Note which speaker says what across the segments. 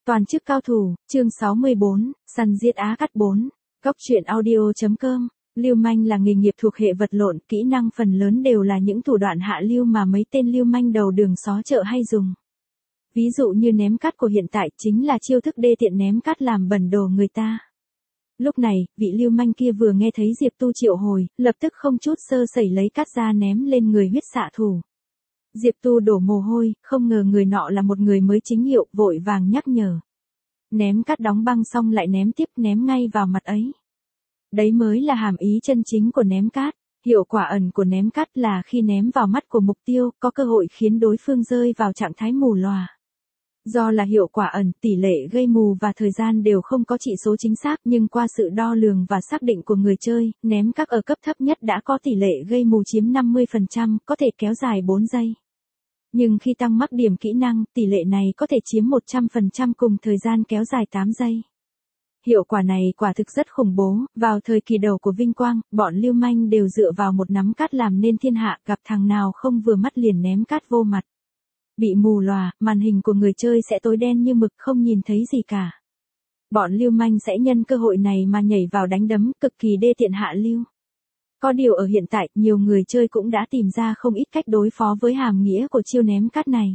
Speaker 1: Toàn chức cao thủ, chương 64, săn giết Á Cắt 4. Góc truyện audio.com. Lưu manh là nghề nghiệp thuộc hệ vật lộn, kỹ năng phần lớn đều là những thủ đoạn hạ lưu mà mấy tên lưu manh đầu đường xó chợ hay dùng. Ví dụ như ném cát của hiện tại chính là chiêu thức đê tiện ném cát làm bẩn đồ người ta. Lúc này, vị lưu manh kia vừa nghe thấy Diệp Tu triệu hồi, lập tức không chút sơ sẩy lấy cát ra ném lên người huyết xạ thủ. Diệp Tu đổ mồ hôi, không ngờ người nọ là một người mới chính hiệu, vội vàng nhắc nhở. Ném cát đóng băng xong lại ném tiếp, ném ngay vào mặt ấy. Đấy mới là hàm ý chân chính của ném cát. Hiệu quả ẩn của ném cát là khi ném vào mắt của mục tiêu, có cơ hội khiến đối phương rơi vào trạng thái mù lòa. Do là hiệu quả ẩn, tỷ lệ gây mù và thời gian đều không có chỉ số chính xác, nhưng qua sự đo lường và xác định của người chơi, ném cát ở cấp thấp nhất đã có tỷ lệ gây mù chiếm 50%, có thể kéo dài 4 giây. Nhưng khi tăng mắc điểm kỹ năng, tỷ lệ này có thể chiếm 100% cùng thời gian kéo dài 8 giây. Hiệu quả này quả thực rất khủng bố, vào thời kỳ đầu của vinh quang, bọn lưu manh đều dựa vào một nắm cát làm nên thiên hạ, gặp thằng nào không vừa mắt liền ném cát vô mặt. Bị mù lòa, màn hình của người chơi sẽ tối đen như mực, không nhìn thấy gì cả. Bọn lưu manh sẽ nhân cơ hội này mà nhảy vào đánh đấm, cực kỳ đê tiện hạ lưu. Có điều ở hiện tại, nhiều người chơi cũng đã tìm ra không ít cách đối phó với hàm nghĩa của chiêu ném cát này.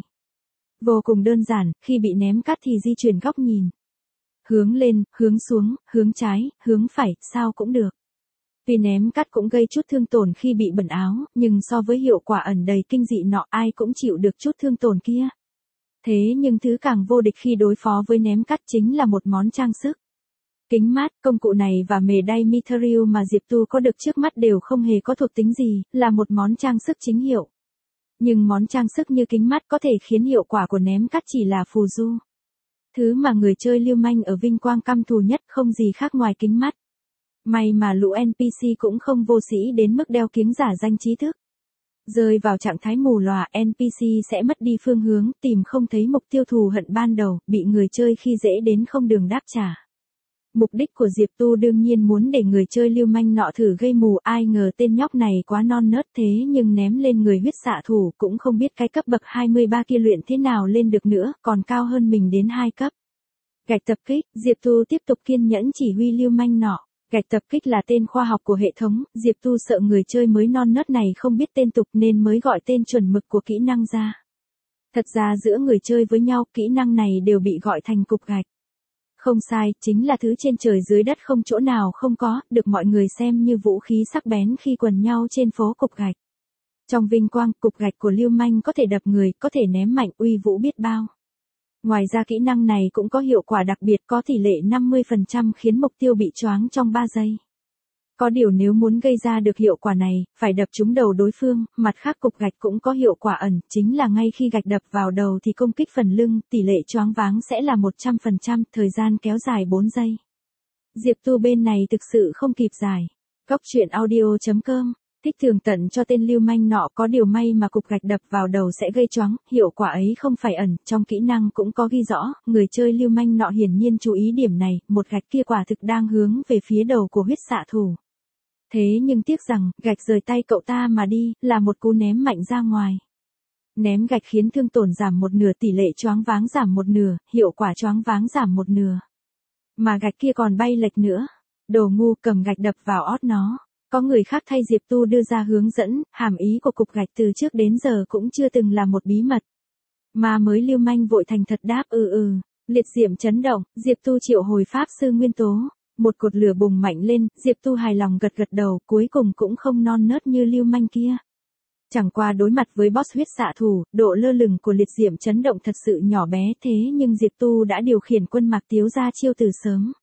Speaker 1: Vô cùng đơn giản, khi bị ném cát thì di chuyển góc nhìn. Hướng lên, hướng xuống, hướng trái, hướng phải, sao cũng được. Tuy ném cát cũng gây chút thương tổn khi bị bẩn áo, nhưng so với hiệu quả ẩn đầy kinh dị nọ ai cũng chịu được chút thương tổn kia. Thế nhưng thứ càng vô địch khi đối phó với ném cát chính là một món trang sức. Kính mát, công cụ này và mề đay Mithril mà Diệp Tu có được trước mắt đều không hề có thuộc tính gì, là một món trang sức chính hiệu. Nhưng món trang sức như kính mát có thể khiến hiệu quả của ném cát chỉ là phù du. Thứ mà người chơi lưu manh ở vinh quang căm thù nhất không gì khác ngoài kính mắt. May mà lũ NPC cũng không vô sĩ đến mức đeo kiếng giả danh trí thức. Rơi vào trạng thái mù lòa, NPC sẽ mất đi phương hướng, tìm không thấy mục tiêu thù hận ban đầu, bị người chơi khi dễ đến không đường đáp trả. Mục đích của Diệp Tu đương nhiên muốn để người chơi lưu manh nọ thử gây mù, ai ngờ tên nhóc này quá non nớt thế nhưng ném lên người huyết xạ thủ cũng không biết cái cấp bậc 23 kia luyện thế nào lên được nữa, còn cao hơn mình đến 2 cấp. Gạch tập kích, Diệp Tu tiếp tục kiên nhẫn chỉ huy lưu manh nọ. Gạch tập kích là tên khoa học của hệ thống, Diệp Tu sợ người chơi mới non nớt này không biết tên tục nên mới gọi tên chuẩn mực của kỹ năng ra. Thật ra giữa người chơi với nhau, kỹ năng này đều bị gọi thành cục gạch. Không sai, chính là thứ trên trời dưới đất không chỗ nào không có, được mọi người xem như vũ khí sắc bén khi quần nhau trên phố cục gạch. Trong vinh quang, cục gạch của lưu manh có thể đập người, có thể ném mạnh, uy vũ biết bao. Ngoài ra kỹ năng này cũng có hiệu quả đặc biệt, có tỷ lệ 50% khiến mục tiêu bị choáng trong 3 giây. Có điều nếu muốn gây ra được hiệu quả này, phải đập trúng đầu đối phương, mặt khác cục gạch cũng có hiệu quả ẩn, chính là ngay khi gạch đập vào đầu thì công kích phần lưng, tỷ lệ choáng váng sẽ là 100%, thời gian kéo dài 4 giây. Diệp Tu bên này thực sự không kịp giải. Góc truyện audio.com. Thích thường tận cho tên lưu manh nọ, có điều may mà cục gạch đập vào đầu sẽ gây choáng, hiệu quả ấy không phải ẩn, trong kỹ năng cũng có ghi rõ, người chơi lưu manh nọ hiển nhiên chú ý điểm này, một gạch kia quả thực đang hướng về phía đầu của huyết xạ thủ. Thế nhưng tiếc rằng, gạch rời tay cậu ta mà đi, là một cú ném mạnh ra ngoài. Ném gạch khiến thương tổn giảm 1/2, tỷ lệ choáng váng giảm 1/2, hiệu quả choáng váng giảm 1/2. Mà gạch kia còn bay lệch nữa. Đồ ngu, cầm gạch đập vào ót nó. Có người khác thay Diệp Tu đưa ra hướng dẫn, hàm ý của cục gạch từ trước đến giờ cũng chưa từng là một bí mật. Mà mới lưu manh vội thành thật đáp liệt diệm chấn động, Diệp Tu triệu hồi pháp sư nguyên tố. Một cột lửa bùng mạnh lên, Diệp Tu hài lòng gật gật đầu, cuối cùng cũng không non nớt như lưu manh kia. Chẳng qua đối mặt với boss huyết xạ thủ, độ lơ lửng của liệt diệm chấn động thật sự nhỏ bé, thế nhưng Diệp Tu đã điều khiển quân Mạc Tiếu ra chiêu từ sớm.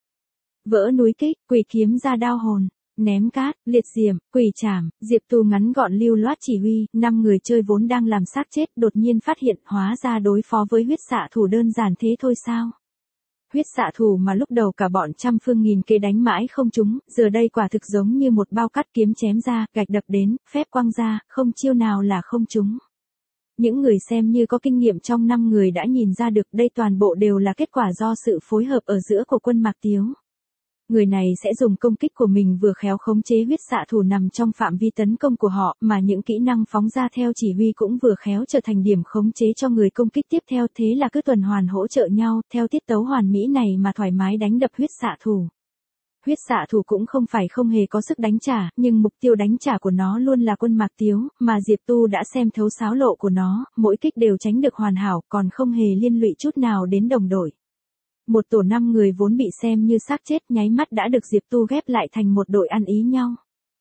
Speaker 1: Vỡ núi kích, quỷ kiếm ra đao hồn. Ném cát, liệt diệm, quỷ trảm, Diệp Tu ngắn gọn lưu loát chỉ huy, 5 người chơi vốn đang làm xác chết đột nhiên phát hiện hóa ra đối phó với huyết xạ thủ đơn giản thế thôi sao. Huyết xạ thủ mà lúc đầu cả bọn trăm phương nghìn kế đánh mãi không trúng, giờ đây quả thực giống như một bao cát, kiếm chém ra, gạch đập đến, phép quăng ra, không chiêu nào là không trúng. Những người xem như có kinh nghiệm trong 5 người đã nhìn ra được đây toàn bộ đều là kết quả do sự phối hợp ở giữa của quân Mạc Tiếu. Người này sẽ dùng công kích của mình vừa khéo khống chế huyết xạ thủ nằm trong phạm vi tấn công của họ, mà những kỹ năng phóng ra theo chỉ huy cũng vừa khéo trở thành điểm khống chế cho người công kích tiếp theo, thế là cứ tuần hoàn hỗ trợ nhau, theo tiết tấu hoàn mỹ này mà thoải mái đánh đập huyết xạ thủ. Huyết xạ thủ cũng không phải không hề có sức đánh trả, nhưng mục tiêu đánh trả của nó luôn là Quân Mạc Tiếu, mà Diệp Tu đã xem thấu xáo lộ của nó, mỗi kích đều tránh được hoàn hảo, còn không hề liên lụy chút nào đến đồng đội. Một tổ 5 người vốn bị xem như xác chết nháy mắt đã được Diệp Tu ghép lại thành một đội ăn ý nhau.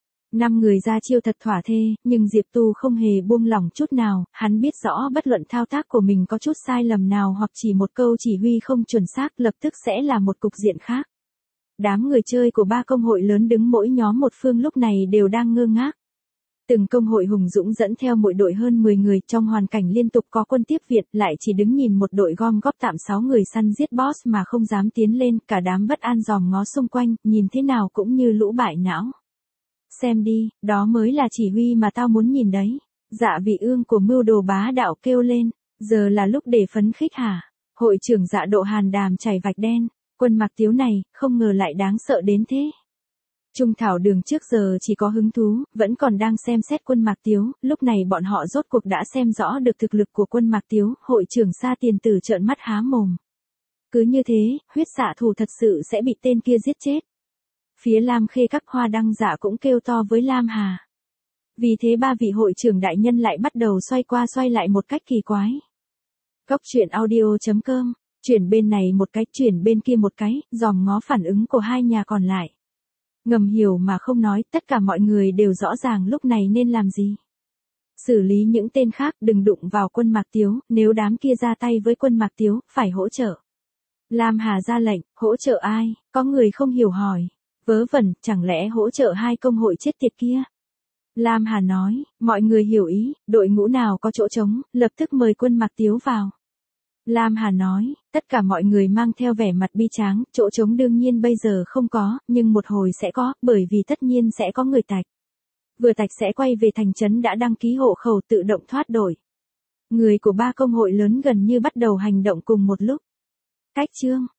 Speaker 1: 5 người ra chiêu thật thỏa thê, nhưng Diệp Tu không hề buông lỏng chút nào, hắn biết rõ bất luận thao tác của mình có chút sai lầm nào hoặc chỉ một câu chỉ huy không chuẩn xác lập tức sẽ là một cục diện khác. Đám người chơi của 3 công hội lớn đứng mỗi nhóm một phương lúc này đều đang ngơ ngác. Từng công hội hùng dũng dẫn theo mỗi đội hơn 10 người trong hoàn cảnh liên tục có quân tiếp viện lại chỉ đứng nhìn một đội gom góp tạm 6 người săn giết boss mà không dám tiến lên, cả đám bất an dòm ngó xung quanh, nhìn thế nào cũng như lũ bại não. Xem đi, đó mới là chỉ huy mà tao muốn nhìn đấy. Dạ Vị Ương của mưu đồ bá đạo kêu lên, giờ là lúc để phấn khích hả? Hội trưởng Dạ Độ Hàn đàm chảy vạch đen, Quân Mạc Tiếu này, không ngờ lại đáng sợ đến thế. Trung Thảo Đường trước giờ chỉ có hứng thú, vẫn còn đang xem xét Quân Mạc Tiếu, lúc này bọn họ rốt cuộc đã xem rõ được thực lực của Quân Mạc Tiếu, hội trưởng Sa Tiền Tử trợn mắt há mồm. Cứ như thế, huyết xạ thủ thật sự sẽ bị tên kia giết chết. Phía Lam Khê các Hoa Đăng Dạ cũng kêu to với Lam Hà. Vì thế 3 vị hội trưởng đại nhân lại bắt đầu xoay qua xoay lại một cách kỳ quái. Góc truyện audio.com, chuyển bên này một cái, chuyển bên kia một cái, dòm ngó phản ứng của hai nhà còn lại. Ngầm hiểu mà không nói, tất cả mọi người đều rõ ràng lúc này nên làm gì. Xử lý những tên khác, đừng đụng vào Quân Mạc Tiếu, nếu đám kia ra tay với Quân Mạc Tiếu, phải hỗ trợ. Lam Hà ra lệnh, hỗ trợ ai, có người không hiểu hỏi. Vớ vẩn, chẳng lẽ hỗ trợ 2 công hội chết tiệt kia? Lam Hà nói, mọi người hiểu ý, đội ngũ nào có chỗ trống, lập tức mời Quân Mạc Tiếu vào. Lam Hà nói, tất cả mọi người mang theo vẻ mặt bi tráng, chỗ trống đương nhiên bây giờ không có, nhưng một hồi sẽ có, bởi vì tất nhiên sẽ có người tạch. Vừa tạch sẽ quay về thành trấn đã đăng ký hộ khẩu tự động thoát đổi. Người của 3 công hội lớn gần như bắt đầu hành động cùng một lúc. Cách chương